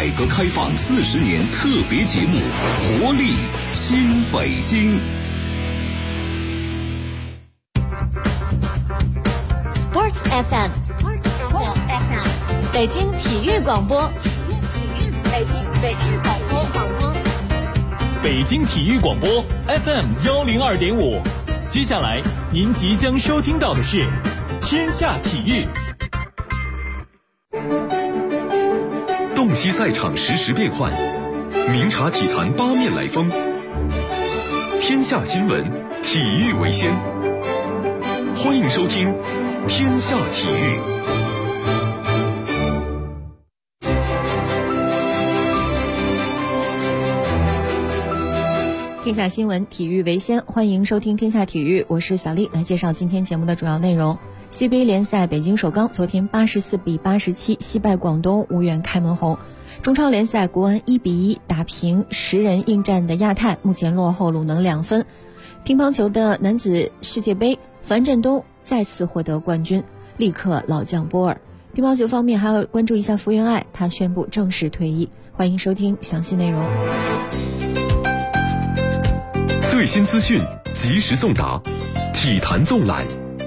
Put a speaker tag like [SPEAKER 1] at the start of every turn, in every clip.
[SPEAKER 1] 改革开放40年特别节目《活力新北京》。
[SPEAKER 2] Sports FM， 北京体育广播，北京广播，
[SPEAKER 3] 北京体育广播 FM 102.5。接下来您即将收听到的是天下体育。
[SPEAKER 1] 洞悉赛场实时变幻，明察体坛八面来风。天下新闻，体育为先。欢迎收听天下体育。
[SPEAKER 4] 天下新闻，体育为先，欢迎收听天下体育，我是小丽，来介绍今天节目的主要内容。CBA 联赛，北京首钢昨天84比87惜败广东，无缘开门红。中超联赛，国安1比1打平10人应战的亚泰，目前落后鲁能2分。乒乓球的男子世界杯，樊振东再次获得冠军，力克老将波尔。乒乓球方面还要关注一下福原爱，他宣布正式退役。欢迎收听详细内容。
[SPEAKER 1] 最新资讯及时送达，体坛纵览。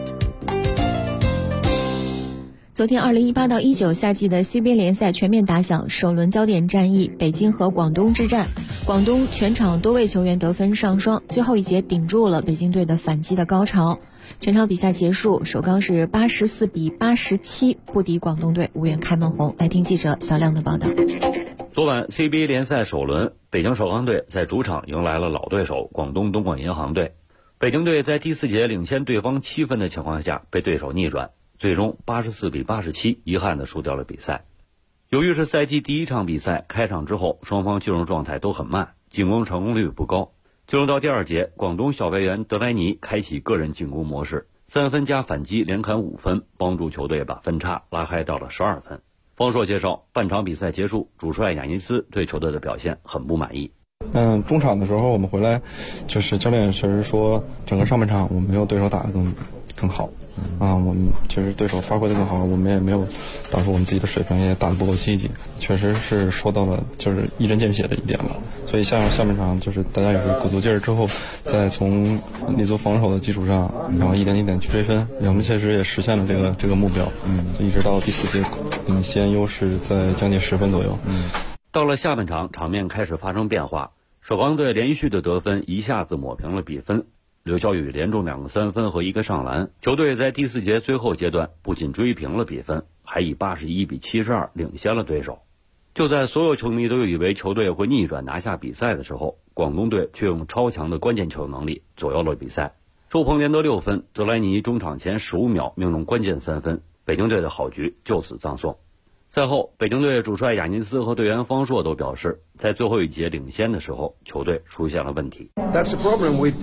[SPEAKER 4] 昨天2018到19夏季的 CBA 联赛全面打响，首轮焦点战役北京和广东之战，广东全场多位球员得分上双，最后一节顶住了北京队的反击的高潮。全场比赛结束，首钢是84比87不敌广东队，无缘开门红。来听记者小亮的报道。
[SPEAKER 5] 昨晚 CBA 联赛首轮，北京首钢队在主场迎来了老对手广东东莞银行队。北京队在第4节领先对方7分的情况下被对手逆转，最终84比87遗憾地输掉了比赛。由于是赛季第一场比赛，开场之后双方进入状态都很慢，进攻成功率不高。进入到第2节，广东小外援德莱尼开启个人进攻模式，3分加反击连砍5分，帮助球队把分差拉开到了12分。方硕介绍，半场比赛结束，主帅亚尼斯对球队的表现很不满意。
[SPEAKER 6] 中场的时候我们回来，就是教练确实说整个上半场我们没有对手打得更好我们确实对手发挥得更好，我们也没有打出我们自己的水平，也打得不够积极，确实是说到了就是一针见血的一点了。所以下半场就是大家也是鼓足劲儿之后，再从立足防守的基础上，然后一点一点去追分，我们确实也实现了这个目标。一直到第4节领先优势在将近10分左右。
[SPEAKER 5] 到了下半场，场面开始发生变化，首钢队连续的得分一下子抹平了比分。刘晓宇连中2个3分和1个上篮，球队在第4节最后阶段不仅追平了比分，还以81比72领先了对手。就在所有球迷都以为球队会逆转拿下比赛的时候，广东队却用超强的关键球能力左右了比赛。周鹏连得6分，德莱尼中场前15秒命中关键3分，北京队的好局就此葬送。赛后，北京队主帅亚尼斯和队员方硕都表示，在最后一节领先的时候，球队出现了问题。
[SPEAKER 7] That's the problem. We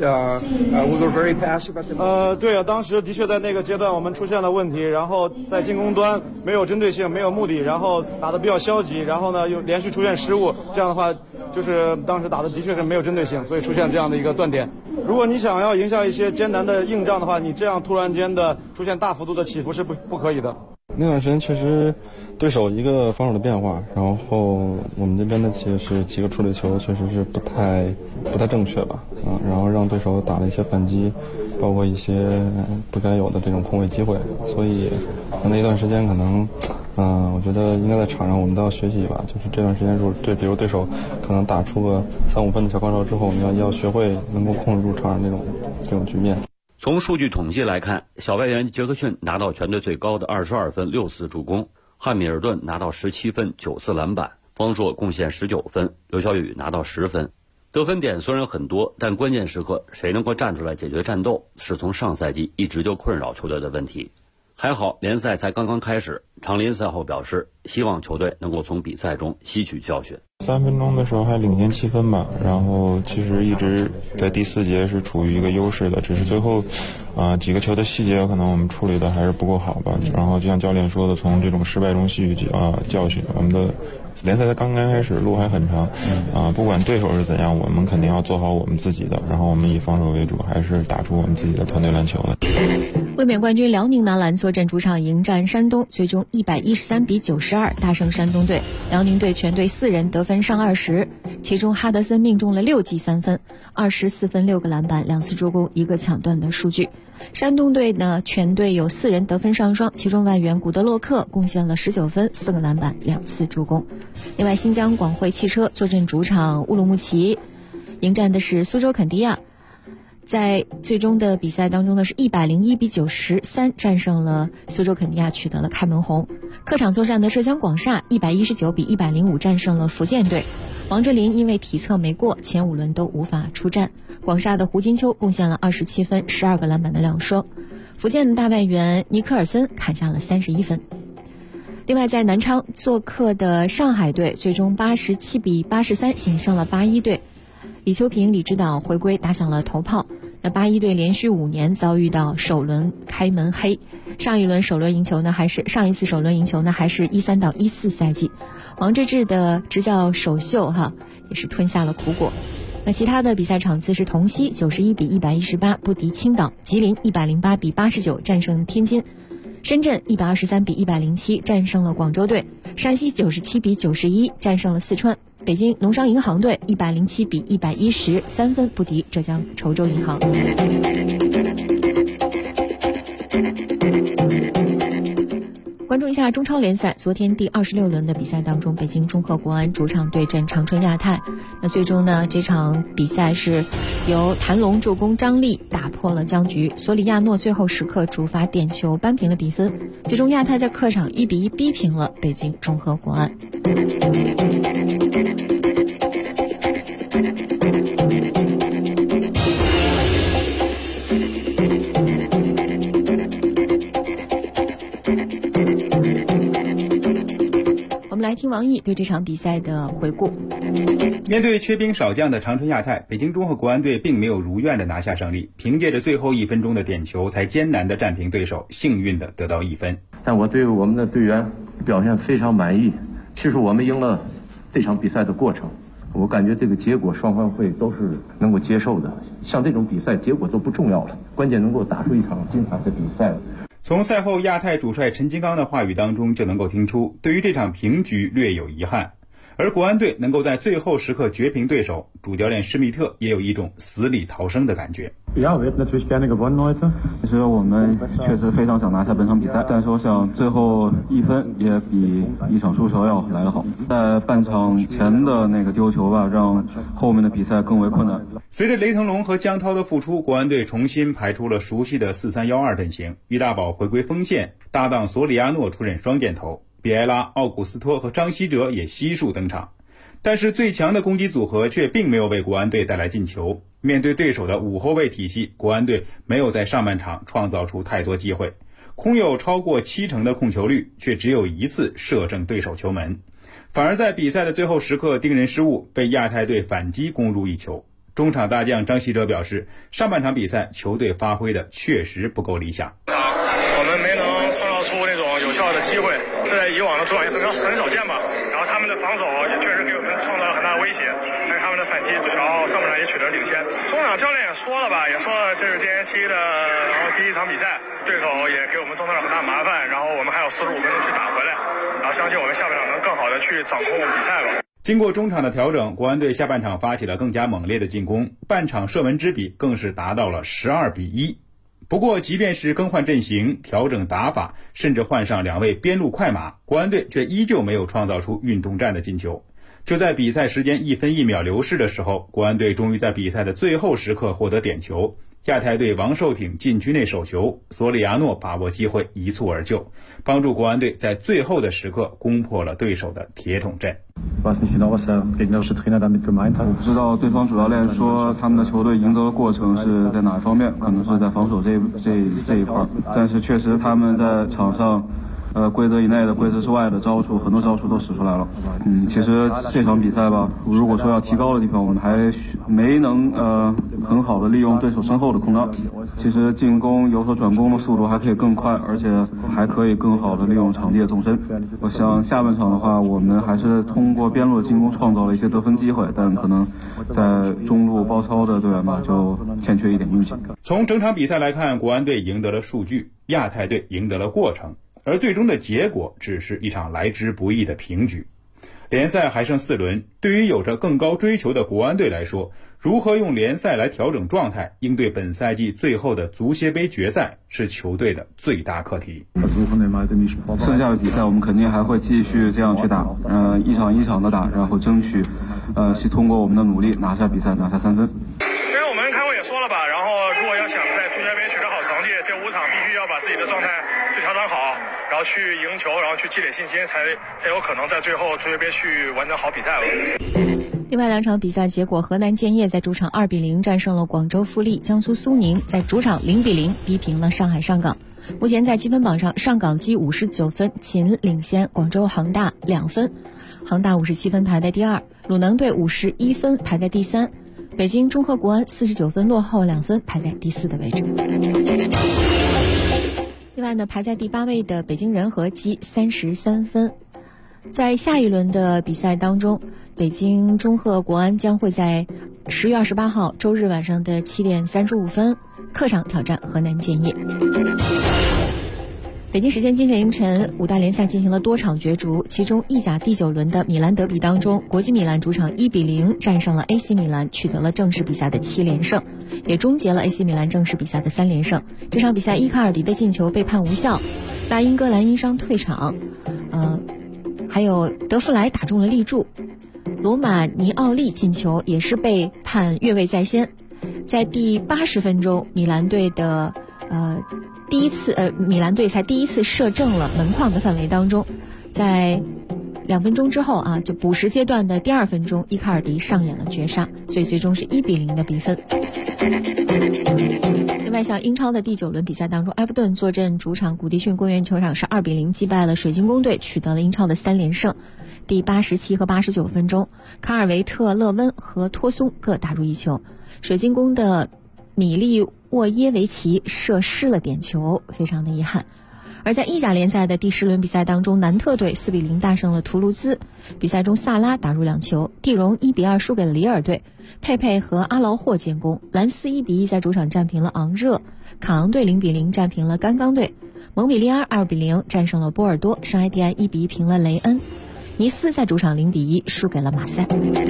[SPEAKER 7] were very passive at the moment.
[SPEAKER 8] 对啊，当时的确在那个阶段我们出现了问题，然后在进攻端没有针对性，没有目的，然后打得比较消极，然后呢又连续出现失误，这样的话就是当时打的确是没有针对性，所以出现这样的一个断点。如果你想要赢下一些艰难的硬仗的话，你这样突然间的出现大幅度的起伏是不可以的。
[SPEAKER 6] 那段时间确实对手一个防守的变化，然后我们这边的几个处理球确实是不太正确吧，然后让对手打了一些反击，包括一些不该有的这种空位机会，所以那一段时间可能我觉得应该在场上我们都要学习吧，就是这段时间比如对手可能打出个3-5分的小高潮之后，你要学会能够控制住场上这种局面。
[SPEAKER 5] 从数据统计来看，小外援杰克逊拿到全队最高的22分6次助攻，汉密尔顿拿到17分9次篮板，方硕贡献19分，刘晓宇拿到10分。得分点虽然很多，但关键时刻谁能够站出来解决战斗，是从上赛季一直就困扰球队的问题。还好联赛才刚刚开始，常林赛后表示希望球队能够从比赛中吸取教训。
[SPEAKER 9] 3分钟的时候还领先7分吧，然后其实一直在第4节是处于一个优势的，只是最后几个球的细节可能我们处理的还是不够好吧。然后就像教练说的，从这种失败中吸取教训，我们的联赛才刚刚开始，路还很长不管对手是怎样，我们肯定要做好我们自己的，然后我们以防守为主，还是打出我们自己的团队篮球的。
[SPEAKER 4] 卫冕冠军辽宁男篮坐镇主场迎战山东，最终113比92大胜山东队。辽宁队全队4人得分上20，其中哈德森命中了6记3分，24分6个篮板2次助攻1个抢断的数据。山东队呢，全队有4人得分上双，其中外援古德洛克贡献了19分4个篮板2次助攻。另外，新疆广汇汽车坐镇主场乌鲁木齐，迎战的是苏州肯迪亚。在最终的比赛当中呢，是101比93战胜了苏州肯迪亚，取得了开门红。客场作战的浙江广厦119比105战胜了福建队。王哲林因为体测没过，前5轮都无法出战。广厦的胡金秋贡献了27分12个篮板的2双。福建的大外援尼克尔森砍下了31分。另外，在南昌做客的上海队最终87比83险胜了81队。李秋平李指导回归打响了头炮。那81队连续5年遭遇到首轮开门黑，上一次首轮赢球呢还是13到14赛季。王治郅的执教首秀也是吞下了苦果。那其他的比赛场次是同曦91比118不敌青岛，吉林108比89战胜天津，深圳123比107战胜了广州队，山西97比91战胜了四川，北京农商银行队107比110 3分不敌浙江稠州银行。关注一下中超联赛，昨天第26轮的比赛当中，北京中赫国安主场对阵长春亚泰。那最终呢，这场比赛是由谭龙助攻张力打破了僵局，索里亚诺最后时刻主罚点球扳平了比分。最终亚泰在客场1比1逼平了北京中赫国安。来听王毅对这场比赛的回顾。
[SPEAKER 10] 面对缺兵少将的长春亚泰，北京中赫国安队并没有如愿的拿下胜利，凭借着最后1分钟的点球才艰难的战平对手，幸运的得到1分。
[SPEAKER 11] 但我对我们的队员表现非常满意。其实我们赢了这场比赛的过程，我感觉这个结果双方会都是能够接受的。像这种比赛结果都不重要了，关键能够打出一场精彩的比赛。
[SPEAKER 10] 从赛后亚泰主帅陈金刚的话语当中就能够听出，对于这场平局略有遗憾。而国安队能够在最后时刻绝平对手，主教练施密特也有一种死里逃生的感觉。
[SPEAKER 12] Ja, wir hätten natürlich gerne gewonnen heute.
[SPEAKER 9] 其实我们确实非常想拿下本场比赛，但是我想最后1分也比一场输球要来得好。在半场前的那个丢球吧，让后面的比赛更为困难。
[SPEAKER 10] 随着雷腾龙和江涛的复出，国安队重新排出了熟悉的4-3-1-2阵型，于大宝回归锋线，搭档索里亚诺出任双箭头，比埃拉、奥古斯托和张稀哲也悉数登场。但是最强的攻击组合却并没有为国安队带来进球。面对对手的5后卫体系，国安队没有在上半场创造出太多机会，空有超过70%的控球率，却只有1次射正对手球门。反而在比赛的最后时刻盯人失误，被亚泰队反击攻入1球。中场大将张稀哲表示，上半场比赛球队发挥的确实不够理想。
[SPEAKER 13] 我们没能创造出那种有效的机会，这在以往的中场也很少见吧。然后他们的防守也确实给我们创造了很大的威胁，但是他们的反击，然后上半场也取得领先。中场教练也说了吧，也说了这是今年期的然后第1场比赛，对手也给我们造成了很大麻烦，然后我们还有45分钟去打回来，然后相信我们下半场能更好的去掌控比赛吧。
[SPEAKER 10] 经过中场的调整，国安队下半场发起了更加猛烈的进攻，半场射门之比更是达到了12比1。不过即便是更换阵型、调整打法，甚至换上2位边路快马，国安队却依旧没有创造出运动战的进球。就在比赛时间1分1秒流逝的时候，国安队终于在比赛的最后时刻获得点球，亚泰队王寿挺禁区内手球，索里亚诺把握机会一蹴而就，帮助国安队在最后的时刻攻破了对手的铁桶阵。
[SPEAKER 12] 我不
[SPEAKER 9] 知道对方主教练说他们的球队赢得的过程是在哪一方面，可能是在防守这一块，但是确实他们在场上
[SPEAKER 14] 规则以内的、规则之外的招数，很多招数都使出来了。其实这场比赛吧，如果说要提高的地方，我们还没能很好的利用对手身后的空档。其实进攻有所转攻的速度还可以更快，而且还可以更好的利用场地的纵深。我想下半场的话，我们还是通过边路的进攻创造了一些得分机会，但可能在中路包抄的队员吧，就欠缺一点运气。
[SPEAKER 10] 从整场比赛来看，国安队赢得了数据，亚太队赢得了过程，而最终的结果只是一场来之不易的平局。联赛还剩4轮，对于有着更高追求的国安队来说，如何用联赛来调整状态，应对本赛季最后的足协杯决赛，是球队的最大课题。
[SPEAKER 14] 剩下的比赛我们肯定还会继续这样去打，一场一场的打，然后争取是通过我们的努力拿下比赛，拿下3分。
[SPEAKER 13] 因为我们开会也说了吧，然后如果要想在足协杯取得好成绩，这5场必须要把自己的状态去调整好，然后去赢球，然后去积累信心，才有可能在最后足协杯去完成好比赛了。
[SPEAKER 4] 另外2场比赛结果，河南建业在主场2-0战胜了广州富力，江苏苏宁在主场0-0逼平了上海上港。目前在积分榜上，上港积59分，仅领先广州恒大2分，恒大57分排在第2，鲁能队51分排在第3，北京中赫国安49分落后2分排在第4的位置。另外呢，排在第8位的北京人和积33分。在下一轮的比赛当中，北京中赫国安将会在10月28号周日晚上的7点35分客场挑战河南建业。北京时间今天凌晨，5大联赛进行了多场角逐，其中意甲第9轮的米兰德比当中，国际米兰主场1-0战胜了 AC 米兰，取得了正式比赛的7连胜，也终结了 AC 米兰正式比赛的3连胜。这场比赛伊卡尔迪的进球被判无效，大英格兰因伤退场，还有德弗莱打中了立柱，罗马尼奥利进球也是被判越位在先。在第80分钟，米兰队才第一次射正了门框的范围当中，在2分钟之后就补时阶段的第2分钟，伊卡尔迪上演了绝杀，所以最终是1-0的比分。另外，像英超的第9轮比赛当中，埃弗顿坐镇主场古迪逊公园球场是2-0击败了水晶宫队，取得了英超的3连胜。第87和89分钟，卡尔维特勒温和托松各打入1球，水晶宫的米利沃耶维奇射失了点球，非常的遗憾。而在意甲联赛的第10轮比赛当中，南特队4-0大胜了图卢兹，比赛中萨拉打入2球，蒂荣1-2输给了里尔队，佩佩和阿劳霍建功，兰斯1-1在主场战平了昂热，卡昂队0-0战平了甘冈队，蒙彼利埃2-0战胜了波尔多，圣埃蒂安1-1平了雷恩，尼斯在主场0-1输给了马赛。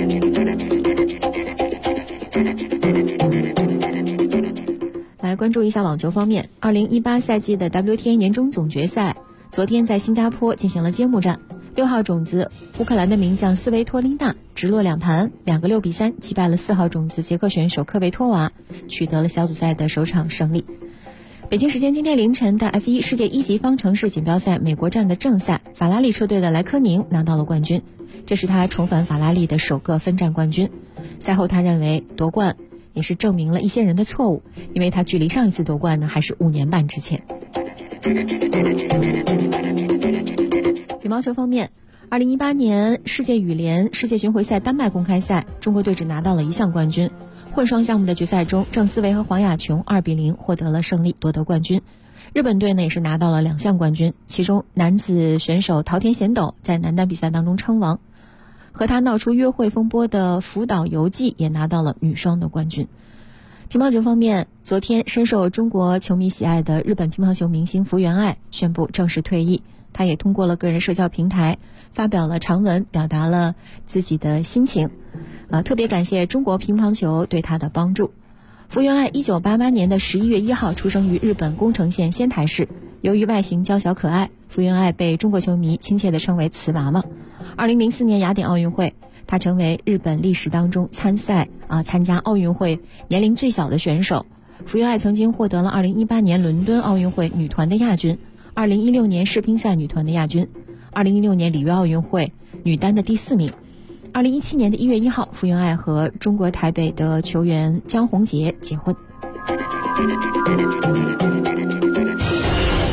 [SPEAKER 4] 来关注一下网球方面，2018赛季的 WTA 年终总决赛昨天在新加坡进行了揭幕战，6号种子乌克兰的名将斯维托琳娜直落2盘2个6比3击败了4号种子捷克选手科维托娃，取得了小组赛的首场胜利。北京时间今天凌晨的 F1 世界1级方程式锦标赛美国站的正赛，法拉利车队的莱科宁拿到了冠军，这是他重返法拉利的首个分站冠军。赛后他认为夺冠也是证明了一些人的错误，因为他距离上一次夺冠呢还是5年半之前。羽毛球方面，2018年世界羽联世界巡回赛丹麦公开赛，中国队只拿到了1项冠军。混双项目的决赛中，郑思维和黄雅琼2-0获得了胜利，夺得冠军。日本队呢也是拿到了2项冠军，其中男子选手桃田贤斗在男单比赛当中称王，和他闹出约会风波的福岛由纪也拿到了女双的冠军。乒乓球方面，昨天深受中国球迷喜爱的日本乒乓球明星福原爱宣布正式退役，他也通过了个人社交平台发表了长文，表达了自己的心情，特别感谢中国乒乓球对他的帮助。福原爱1988年的11月1号出生于日本宫城县仙台市，由于外形娇小可爱，福原爱被中国球迷亲切地称为瓷娃娃。2004年雅典奥运会，她成为日本历史当中参加奥运会年龄最小的选手。福原爱曾经获得了2018年伦敦奥运会女团的亚军，2016年世乒赛女团的亚军，2016年里约奥运会女单的第4名。2017年的1月1号，福原爱和中国台北的球员江宏杰结婚。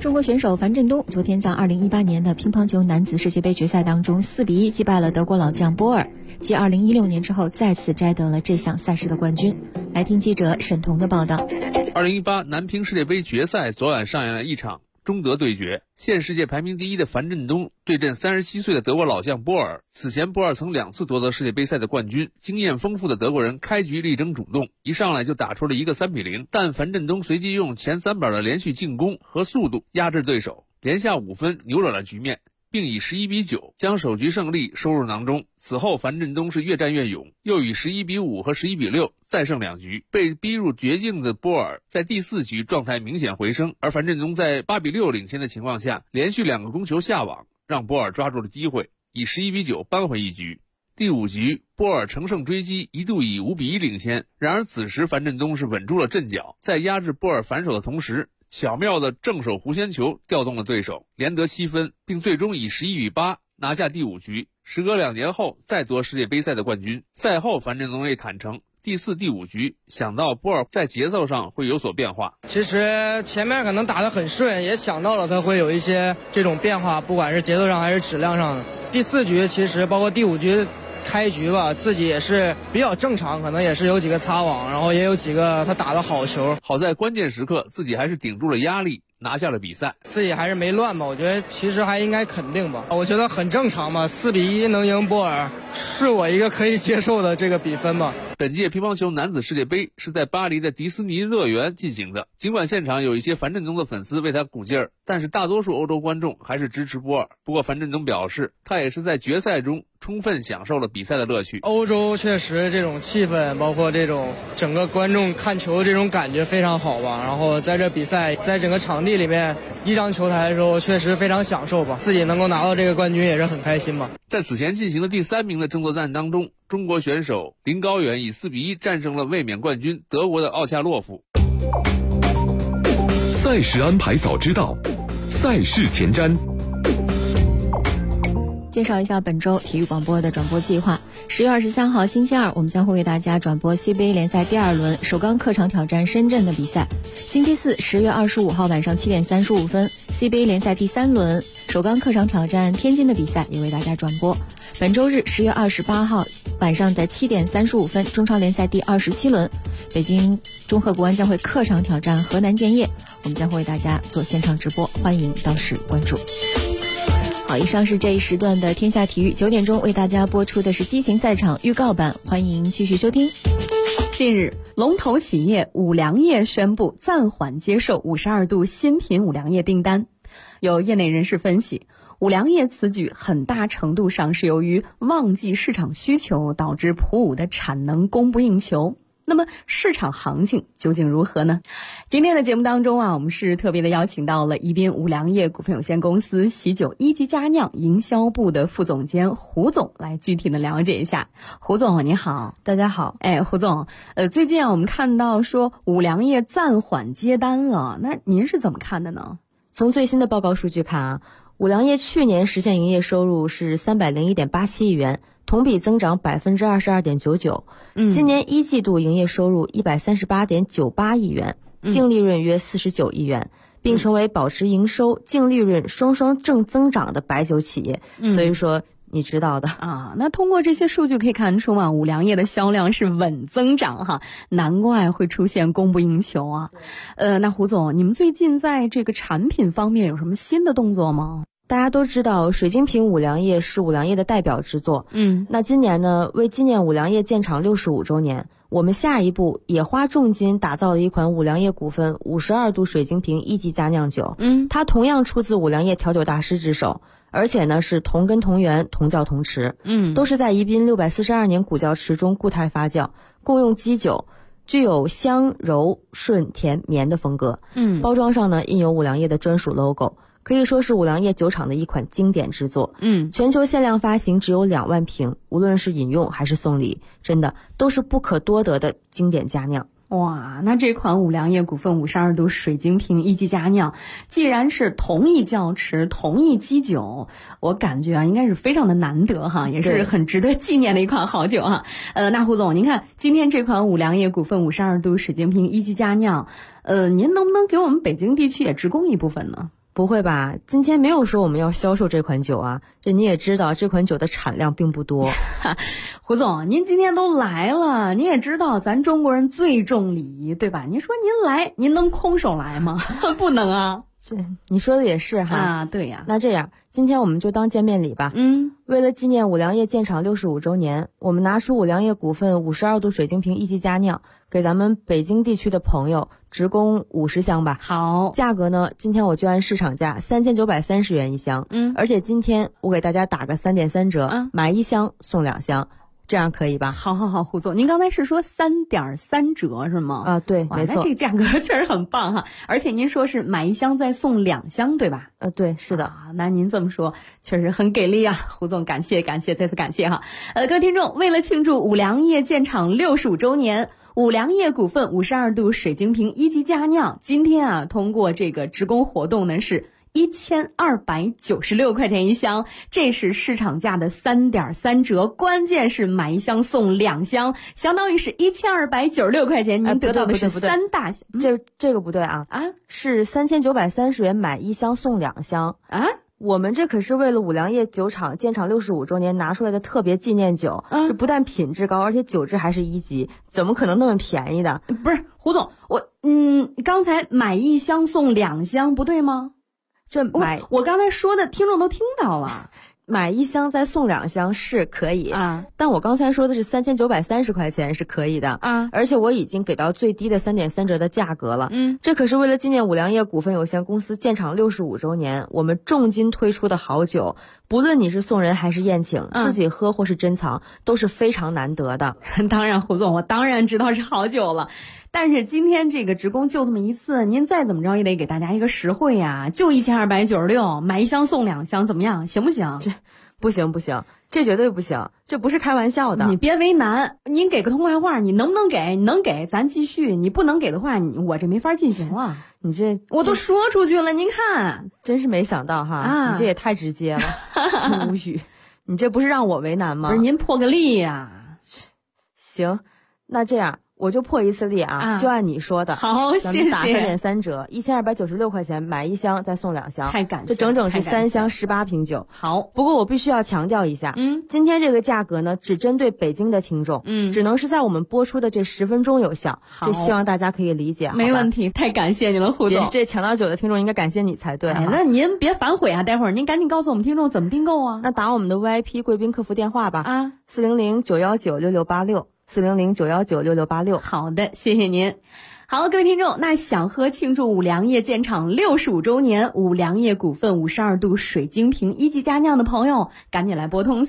[SPEAKER 4] 中国选手樊振东昨天在2018年的乒乓球男子世界杯决赛当中4-1击败了德国老将波尔，继2016年之后再次摘得了这项赛事的冠军。来听记者沈彤的报道。
[SPEAKER 15] 2018男乒世界杯决赛昨晚上演了一场中德对决，现世界排名第一的樊振东对阵37岁的德国老将波尔。此前波尔曾2次夺得世界杯赛的冠军，经验丰富的德国人开局力争主动，一上来就打出了一个3-0，但樊振东随即用前3板的连续进攻和速度压制对手，连下5分扭转了局面，并以11-9将首局胜利收入囊中。此后樊振东是越战越勇，又以11-5和11-6再胜2局。被逼入绝境的波尔在第4局状态明显回升，而樊振东在8-6领先的情况下，连续2个攻球下网，让波尔抓住了机会，以11-9扳回一局。第5局，波尔乘胜追击，一度以5-1领先。然而此时樊振东是稳住了阵脚，在压制波尔反手的同时，巧妙的正手弧仙球调动了对手，连得7分，并最终以11-8拿下第5局。时隔2年后再夺世界杯赛的冠军。赛后樊振东也坦诚，第4、第5局想到波尔在节奏上会有所变化。
[SPEAKER 16] 其实前面可能打得很顺，也想到了他会有一些这种变化，不管是节奏上还是质量上。第4局其实包括第5局开局吧，自己也是比较正常，可能也是有几个擦网，然后也有几个他打的好球。
[SPEAKER 15] 好在关键时刻自己还是顶住了压力，拿下了比赛。
[SPEAKER 16] 自己还是没乱吧，我觉得其实还应该肯定吧，我觉得很正常嘛，4-1能赢波尔是我一个可以接受的这个比分吧。
[SPEAKER 15] 本届乒乓球男子世界杯是在巴黎的迪士尼乐园进行的，尽管现场有一些樊振东的粉丝为他鼓劲儿，但是大多数欧洲观众还是支持波尔。不过樊振东表示，他也是在决赛中充分享受了比赛的乐趣。
[SPEAKER 16] 欧洲确实这种气氛，包括这种整个观众看球这种感觉非常好吧，然后在这比赛在整个场地里面一张球台的时候确实非常享受吧，自己能够拿到这个冠军也是很开心吧。
[SPEAKER 15] 在此前进行的第3名的争夺战当中，中国选手林高远以4-1战胜了卫冕冠军德国的奥恰洛夫。
[SPEAKER 1] 赛事安排早知道，赛事前瞻。
[SPEAKER 4] 介绍一下本周体育广播的转播计划。10月23号星期二，我们将会为大家转播 CBA 联赛第2轮首钢客场挑战深圳的比赛。星期四10月25号晚上7点35分 CBA 联赛第3轮首钢客场挑战天津的比赛也为大家转播。本周日10月28号晚上的7点35分中超联赛第27轮北京中赫国安将会客场挑战河南建业，我们将会为大家做现场直播，欢迎到时关注。好，以上是这一时段的天下体育，9点钟为大家播出的是激情赛场预告版，欢迎继续收听。
[SPEAKER 17] 近日，龙头企业五粮液宣布暂缓接受52度新品五粮液订单。有业内人士分析，五粮液此举很大程度上是由于旺季市场需求导致普五的产能供不应求。那么市场行情究竟如何呢？今天的节目当中我们是特别的邀请到了宜宾五粮液股份有限公司喜酒一级佳酿营销部的副总监胡总来具体的了解一下。胡总你好。
[SPEAKER 18] 大家好。
[SPEAKER 17] 胡总，最近我们看到说五粮液暂缓接单了，那您是怎么看的呢？
[SPEAKER 18] 从最新的报告数据看五粮液去年实现营业收入是301.87亿元，同比增长22.99%。今年一季度营业收入138.98亿元，净利润约49亿元，并成为保持营收、净利润双双正增长的白酒企业。所以说你知道的
[SPEAKER 17] 那通过这些数据可以看出五粮液的销量是稳增长哈，难怪会出现供不应求啊。那胡总，你们最近在这个产品方面有什么新的动作吗？
[SPEAKER 18] 大家都知道水晶瓶五粮液是五粮液的代表之作。那今年呢，为纪念五粮液建厂65周年，我们下一步也花重金打造了一款五粮液股份52度水晶瓶一级佳酿酒。它同样出自五粮液调酒大师之手，而且呢是同根同源同窖同池。都是在宜宾642年古窖池中固态发酵，共用基酒，具有香柔顺甜绵的风格。包装上呢印有五粮液的专属 logo，可以说是五粮液酒厂的一款经典之作。全球限量发行只有2万瓶，无论是饮用还是送礼，真的都是不可多得的经典佳酿。
[SPEAKER 17] 哇，那这款五粮液股份52度水晶瓶一级佳酿，既然是同一窖池同一基酒，我感觉应该是非常的难得哈，也是很值得纪念的一款好酒哈。那胡总，您看今天这款五粮液股份52度水晶瓶一级佳酿，您能不能给我们北京地区也直供一部分呢？
[SPEAKER 18] 不会吧？今天没有说我们要销售这款酒啊，这你也知道，这款酒的产量并不多。
[SPEAKER 17] 胡总，您今天都来了，您也知道咱中国人最重礼仪，对吧？您说您来，您能空手来吗？不能啊。
[SPEAKER 18] 这你说的也是哈。
[SPEAKER 17] 啊，对呀。
[SPEAKER 18] 那这样，今天我们就当见面礼吧。为了纪念五粮液建厂65周年，我们拿出五粮液股份52度水晶瓶一级佳酿，给咱们北京地区的朋友直供50箱吧。
[SPEAKER 17] 好，
[SPEAKER 18] 价格呢，今天我就按市场价3930元一箱。而且今天我给大家打个3.3折，买1箱送2箱。这样可以吧？
[SPEAKER 17] 好，胡总，您刚才是说3.3折是吗？
[SPEAKER 18] 啊，对，没错。
[SPEAKER 17] 那这个价格确实很棒哈，而且您说是买1箱再送2箱，对吧？
[SPEAKER 18] 对，是的。
[SPEAKER 17] 那您这么说确实很给力啊，胡总，感谢，再次感谢哈。各位听众，为了庆祝五粮液建厂65周年，五粮液股份52度水晶瓶一级佳酿，今天啊，通过这个直供活动呢是1296块钱一箱，这是市场价的3.3折，关键是买1箱送2箱，相当于是1296块钱，您得到的是3大箱。
[SPEAKER 18] 这个不对啊！是3930元买1箱送2箱啊！我们这可是为了五粮液酒厂建厂65周年拿出来的特别纪念酒，这不但品质高，而且酒质还是1级，怎么可能那么便宜的？
[SPEAKER 17] 不是胡总，刚才买1箱送2箱不对吗？我刚才说的听众都听到了，
[SPEAKER 18] 买1箱再送2箱是可以啊，但我刚才说的是3930块钱是可以的啊，而且我已经给到最低的3.3折的价格了。这可是为了纪念五粮液股份有限公司建厂65周年，我们重金推出的好酒，不论你是送人还是宴请，自己喝或是珍藏，都是非常难得的。
[SPEAKER 17] 当然，胡总，我当然知道是好酒了。但是今天这个直供就这么一次，您再怎么着也得给大家一个实惠呀，就1296，买1箱送2箱，怎么样？行不行？
[SPEAKER 18] 这不行，这绝对不行，这不是开玩笑的。
[SPEAKER 17] 你别为难，您给个痛快话，你能不能给？你能给咱继续，你不能给的话，我这没法进行了。
[SPEAKER 18] 你这
[SPEAKER 17] 我都说出去了，您看，
[SPEAKER 18] 真是没想到哈，你这也太直接了，无语。你这不是让我为难吗？
[SPEAKER 17] 不是，您破个例呀。
[SPEAKER 18] 行，那这样。我就破一次例啊，就按你说的。
[SPEAKER 17] 好，谢谢。
[SPEAKER 18] 咱们打3.3折，1296块钱买1箱再送2箱，
[SPEAKER 17] 太感谢。
[SPEAKER 18] 这整整是3箱18瓶酒。
[SPEAKER 17] 好，
[SPEAKER 18] 不过我必须要强调一下，今天这个价格呢，只针对北京的听众，只能是在我们播出的这10分钟有效。
[SPEAKER 17] 好，
[SPEAKER 18] 这希望大家可以理解。
[SPEAKER 17] 没问题，太感谢你了，胡总。
[SPEAKER 18] 这抢到酒的听众应该感谢你才对。
[SPEAKER 17] 那您别反悔啊，待会儿您赶紧告诉我们听众怎么订购啊。
[SPEAKER 18] 那打我们的 VIP 贵宾客服电话吧，400-919-6686，400-919-6686。
[SPEAKER 17] 好的，谢谢您。好，各位听众，那想喝庆祝五粮液建厂65周年五粮液股份52度水晶瓶一级佳酿的朋友，赶紧来拨通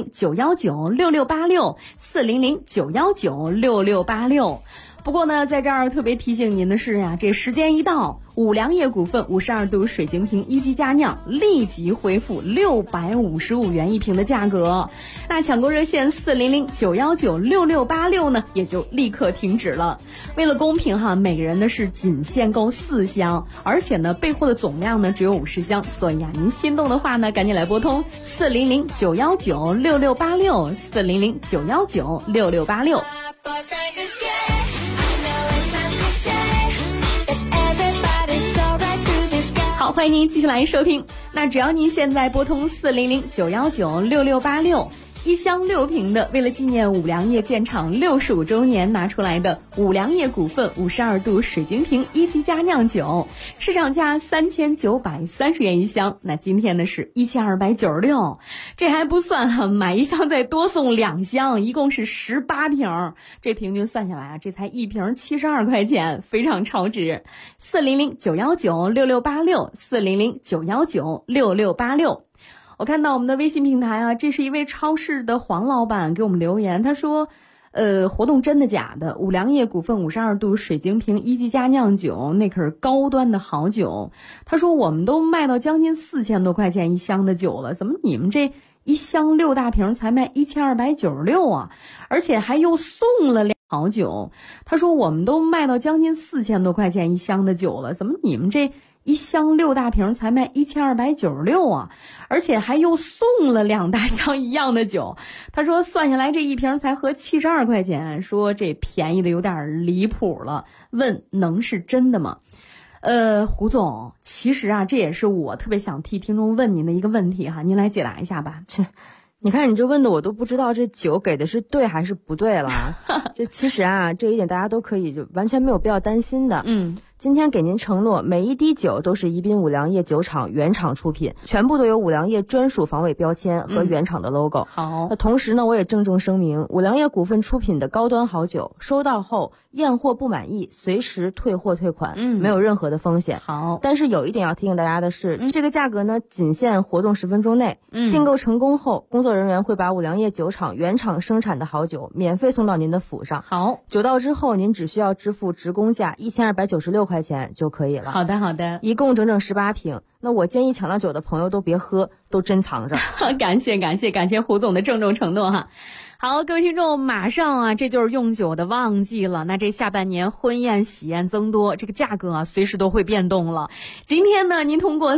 [SPEAKER 17] 400-919-6686，400-919-6686。不过呢，在这儿特别提醒您的是呀，这时间一到，五粮液股份52度水晶瓶一级佳酿立即恢复655元一瓶的价格。那抢购热线400-919-6686呢，也就立刻停止了。为了公平哈，每个人呢是仅限购4箱，而且呢备货的总量呢只有50箱，所以啊，您心动的话呢，赶紧来拨通400-919-6686，400-919-6686。好，欢迎您继续来收听。那只要您现在拨通400-919-6686，一箱6瓶的，为了纪念五粮液建厂65周年拿出来的五粮液股份52度水晶瓶一级佳酿酒，市场价3930元一箱，那今天呢是1296，这还不算哈，买1箱再多送2箱，一共是18瓶，这平均算下来啊，这才1瓶72块钱，非常超值。400-919-6686，400-919-6686。我看到我们的微信平台啊，这是一位超市的黄老板给我们留言，他说活动真的假的？五粮液股份52度水晶瓶一级佳酿酒，那可是高端的好酒。他说我们都卖到将近4000多块钱一箱的酒了，怎么你们这一箱6大瓶才卖1296啊？而且还又送了2好酒。他说我们都卖到将近4000多块钱一箱的酒了，怎么你们这一箱6大瓶才卖1296啊？而且还又送了2大箱一样的酒。他说算下来这一瓶才合72块钱，说这便宜的有点离谱了，问能是真的吗？ 胡总，其实啊，这也是我特别想替听众问您的一个问题哈，您来解答一下吧。
[SPEAKER 18] 你看你这问的我都不知道这酒给的是对还是不对了。这其实啊，这一点大家都可以就完全没有必要担心的。今天给您承诺，每一滴酒都是宜宾五粮液酒厂原厂出品，全部都有五粮液专属防伪标签和原厂的 logo。好，那同时呢，我也郑重声明，五粮液股份出品的高端好酒，收到后验货不满意，随时退货退款，没有任何的风险。好，但是有一点要提醒大家的是，这个价格呢，仅限活动10分钟内。订购成功后，工作人员会把五粮液酒厂原厂生产的好酒免费送到您的府上。好，酒到之后，您只需要支付职工价1296块钱就可以了。好的，好的，一共整整18瓶。那我建议抢到酒的朋友都别喝，都珍藏着。
[SPEAKER 17] 感谢胡总的郑重承诺哈。好，各位听众，马上啊，这就是用酒的旺季了。那这下半年婚宴喜宴增多，这个价格啊，随时都会变动了。今天呢，您通过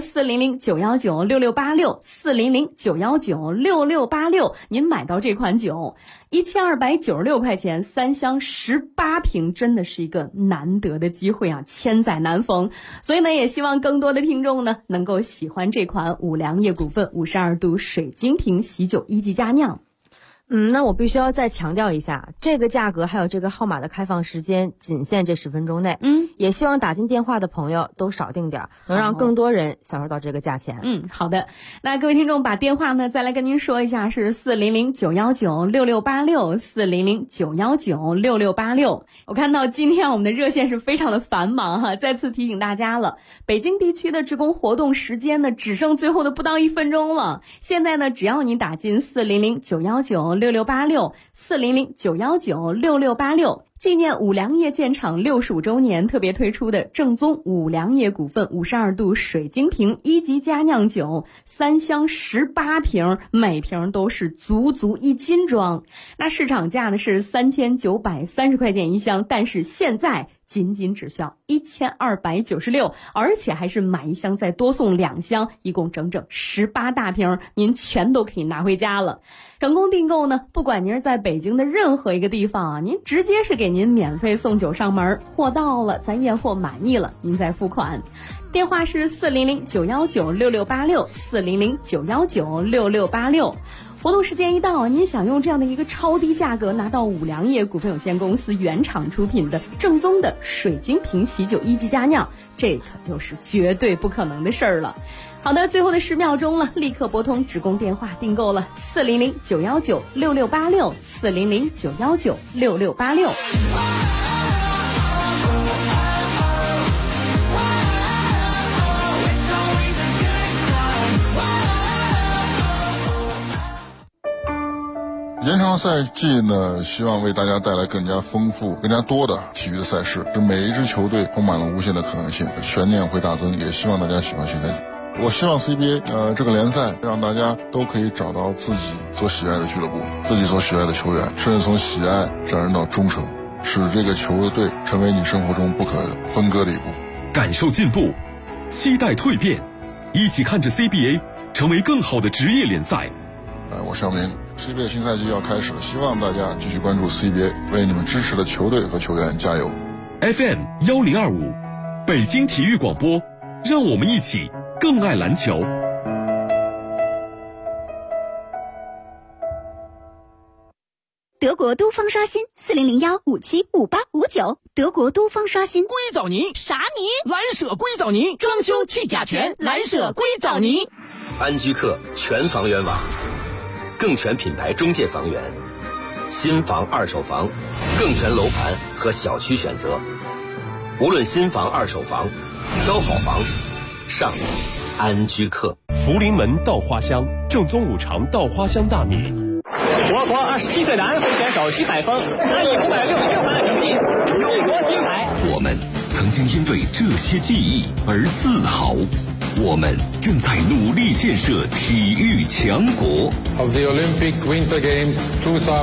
[SPEAKER 17] 400-919-6686，400-919-6686，您买到这款酒，1296块钱，3箱18瓶，真的是一个难得的机会啊，千载难逢。所以呢，也希望更多的听众呢，能够喜欢这款五粮液股份52度水晶瓶喜酒1级佳酿。
[SPEAKER 18] 那我必须要再强调一下，这个价格还有这个号码的开放时间仅限这10分钟内。也希望打进电话的朋友都少订点，能让更多人享受到这个价钱。
[SPEAKER 17] 好的。那各位听众把电话呢再来跟您说一下，是400-919-6686，400-919-6686。我看到今天我们的热线是非常的繁忙哈，再次提醒大家了，北京地区的职工活动时间呢只剩最后的不到1分钟了。现在呢，只要您打进400-919-6686，400-919-6686，纪念五粮液建厂65周年特别推出的正宗五粮液股份52度水晶瓶1级佳酿酒，3箱18瓶，每瓶都是足1斤装。那市场价呢是3930块钱一箱，但是现在仅只需要1296，而且还是买一箱再多送2箱，一共整整18大瓶，您全都可以拿回家了。成功订购呢，不管您是在北京的任何一个地方啊，您直接是给您免费送酒上门，货到了咱验货满意了，您再付款。电话是400-919-6686， 400-919-6686。活动时间一到，您想用这样的一个超低价格拿到五粮液股份有限公司原厂出品的正宗的水晶瓶喜酒1级佳酿，这可就是绝对不可能的事儿了。好的，最后的10秒钟了，立刻拨通职工电话订购了400-919-6686， 400-919-6686。
[SPEAKER 19] 延长赛季呢，希望为大家带来更加丰富、更加多的体育的赛事，使每一支球队充满了无限的可能性，悬念会大增。也希望大家喜欢新赛季。我希望 CBA 这个联赛让大家都可以找到自己所喜爱的俱乐部，自己所喜爱的球员，甚至从喜爱上升到忠诚，使这个球队成为你生活中不可分割的一部分。
[SPEAKER 1] 感受进步，期待蜕变，一起看着 CBA 成为更好的职业联赛。
[SPEAKER 19] 我尚明，CBA 新赛季要开始了，希望大家继续关注 CBA， 为你们支持的球队和球员加油。
[SPEAKER 1] FM 1025，北京体育广播，让我们一起更爱篮球。
[SPEAKER 2] 德国都方刷新40015755859，德国都方刷新
[SPEAKER 20] 硅藻泥，
[SPEAKER 2] 啥泥？
[SPEAKER 20] 蓝舍硅藻泥，装修去甲醛，蓝舍硅藻泥。
[SPEAKER 21] 安居客全房源网，更全品牌中介房源，新房二手房，更全楼盘和小区选择。无论新房二手房，挑好房上安居客。
[SPEAKER 1] 福临门稻花香，正宗五常稻花香大米。
[SPEAKER 22] 我国27岁男飞选手徐海峰，他以566分的成绩荣夺金牌。
[SPEAKER 1] 我们曾经因为这些记忆而自豪，我们正在努力建设体育强国。
[SPEAKER 23] Of the Olympic Winter Games 2000